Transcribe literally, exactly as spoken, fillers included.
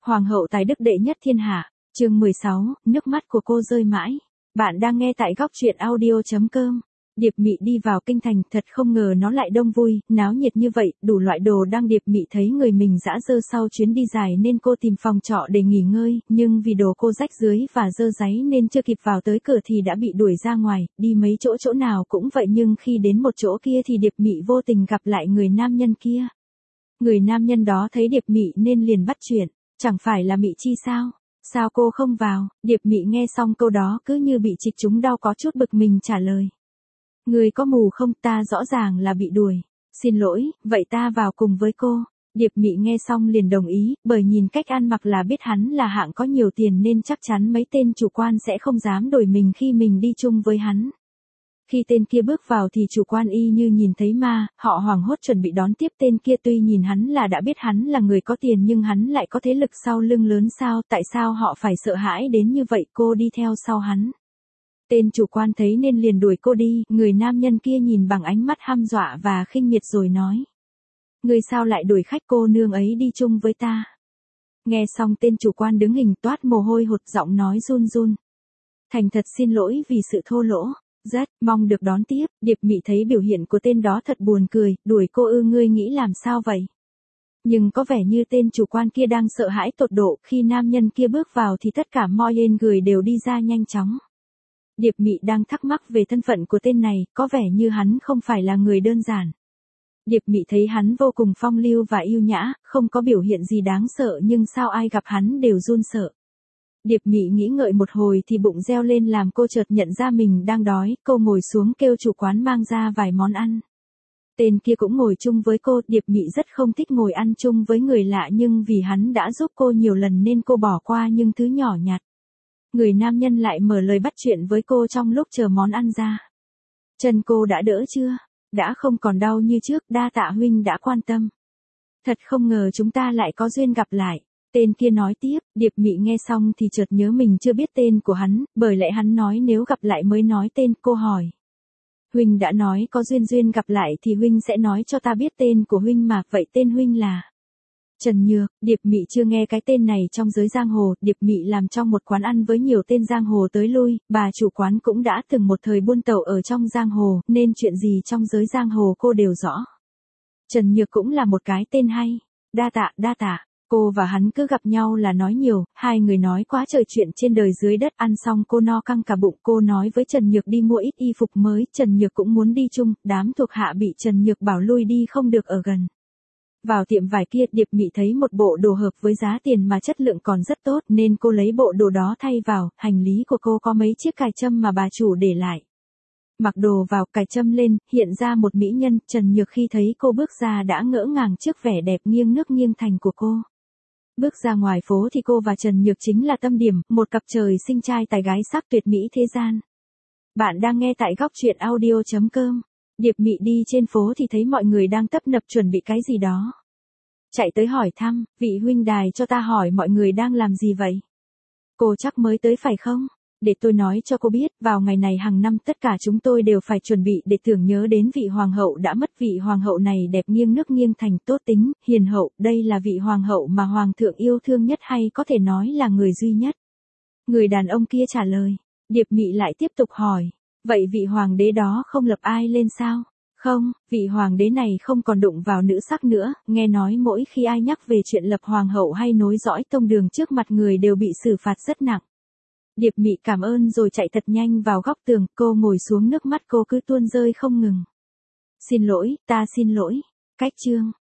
Hoàng hậu tài đức đệ nhất thiên hạ, chương mười sáu, nước mắt của cô rơi mãi. Bạn đang nghe tại góc truyện audio chấm com. Điệp Mị đi vào kinh thành, thật không ngờ nó lại đông vui, náo nhiệt như vậy, đủ loại đồ đang Điệp Mị thấy người mình dã dơ sau chuyến đi dài nên cô tìm phòng trọ để nghỉ ngơi, nhưng vì đồ cô rách dưới và dơ dáy nên chưa kịp vào tới cửa thì đã bị đuổi ra ngoài, đi mấy chỗ chỗ nào cũng vậy nhưng khi đến một chỗ kia thì Điệp Mị vô tình gặp lại người nam nhân kia. Người nam nhân đó thấy Điệp Mị nên liền bắt chuyện, chẳng phải là Mị Chi sao? Sao cô không vào? Điệp Mị nghe xong câu đó cứ như bị trịch trúng đau có chút bực mình trả lời. Người có mù không, ta rõ ràng là bị đuổi. Xin lỗi, vậy ta vào cùng với cô. Điệp Mị nghe xong liền đồng ý, bởi nhìn cách ăn mặc là biết hắn là hạng có nhiều tiền nên chắc chắn mấy tên chủ quan sẽ không dám đuổi mình khi mình đi chung với hắn. Khi tên kia bước vào thì chủ quan y như nhìn thấy ma, họ hoảng hốt chuẩn bị đón tiếp tên kia, tuy nhìn hắn là đã biết hắn là người có tiền nhưng hắn lại có thế lực sau lưng lớn sao, tại sao họ phải sợ hãi đến như vậy, cô đi theo sau hắn. Tên chủ quan thấy nên liền đuổi cô đi, người nam nhân kia nhìn bằng ánh mắt hăm dọa và khinh miệt rồi nói. Người sao lại đuổi khách cô nương ấy đi chung với ta? Nghe xong tên chủ quan đứng hình toát mồ hôi hột, giọng nói run run. Thành thật xin lỗi vì sự thô lỗ. Rất mong được đón tiếp. Điệp Mị thấy biểu hiện của tên đó thật buồn cười, đuổi cô ư, ngươi nghĩ làm sao vậy? Nhưng có vẻ như tên chủ quan kia đang sợ hãi tột độ, khi nam nhân kia bước vào thì tất cả mọi người đều đi ra nhanh chóng. Điệp Mị đang thắc mắc về thân phận của tên này, có vẻ như hắn không phải là người đơn giản. Điệp Mị thấy hắn vô cùng phong lưu và yêu nhã, không có biểu hiện gì đáng sợ nhưng sao ai gặp hắn đều run sợ. Điệp Mị nghĩ ngợi một hồi thì bụng reo lên làm cô chợt nhận ra mình đang đói, cô ngồi xuống kêu chủ quán mang ra vài món ăn. Tên kia cũng ngồi chung với cô, Điệp Mị rất không thích ngồi ăn chung với người lạ nhưng vì hắn đã giúp cô nhiều lần nên cô bỏ qua những thứ nhỏ nhặt. Người nam nhân lại mở lời bắt chuyện với cô trong lúc chờ món ăn ra. Chân cô đã đỡ chưa? Đã không còn đau như trước, đa tạ huynh đã quan tâm. Thật không ngờ chúng ta lại có duyên gặp lại. Tên kia nói tiếp, Điệp Mị nghe xong thì chợt nhớ mình chưa biết tên của hắn, bởi lẽ hắn nói nếu gặp lại mới nói tên, cô hỏi. Huynh đã nói có duyên duyên gặp lại thì huynh sẽ nói cho ta biết tên của huynh mà, vậy tên huynh là? Trần Nhược. Điệp Mị chưa nghe cái tên này trong giới giang hồ, Điệp Mị làm trong một quán ăn với nhiều tên giang hồ tới lui, bà chủ quán cũng đã từng một thời buôn tẩu ở trong giang hồ, nên chuyện gì trong giới giang hồ cô đều rõ. Trần Nhược cũng là một cái tên hay. Đa tạ, đa tạ. Cô và hắn cứ gặp nhau là nói nhiều, hai người nói quá trời chuyện trên đời dưới đất, ăn xong cô no căng cả bụng, cô nói với Trần Nhược đi mua ít y phục mới, Trần Nhược cũng muốn đi chung, đám thuộc hạ bị Trần Nhược bảo lui đi không được ở gần. Vào tiệm vải kia, Điệp Mị thấy một bộ đồ hợp với giá tiền mà chất lượng còn rất tốt nên cô lấy bộ đồ đó thay vào, hành lý của cô có mấy chiếc cài châm mà bà chủ để lại. Mặc đồ vào, cài châm lên, hiện ra một mỹ nhân, Trần Nhược khi thấy cô bước ra đã ngỡ ngàng trước vẻ đẹp nghiêng nước nghiêng thành của cô. Bước ra ngoài phố thì cô và Trần Nhược chính là tâm điểm, một cặp trời sinh trai tài gái sắc tuyệt mỹ thế gian. Bạn đang nghe tại góc truyện audio chấm com. Điệp Mị đi trên phố thì thấy mọi người đang tấp nập chuẩn bị cái gì đó. Chạy tới hỏi thăm, vị huynh đài cho ta hỏi mọi người đang làm gì vậy? Cô chắc mới tới phải không? Để tôi nói cho cô biết, vào ngày này hàng năm tất cả chúng tôi đều phải chuẩn bị để tưởng nhớ đến vị hoàng hậu đã mất. Vị hoàng hậu này đẹp nghiêng nước nghiêng thành, tốt tính, hiền hậu, đây là vị hoàng hậu mà hoàng thượng yêu thương nhất, hay có thể nói là người duy nhất. Người đàn ông kia trả lời. Điệp Mị lại tiếp tục hỏi, vậy vị hoàng đế đó không lập ai lên sao? Không, vị hoàng đế này không còn đụng vào nữ sắc nữa, nghe nói mỗi khi ai nhắc về chuyện lập hoàng hậu hay nối dõi tông đường trước mặt người đều bị xử phạt rất nặng. Điệp Mị cảm ơn rồi chạy thật nhanh vào góc tường, cô ngồi xuống, nước mắt cô cứ tuôn rơi không ngừng. Xin lỗi, ta xin lỗi. Cách chương.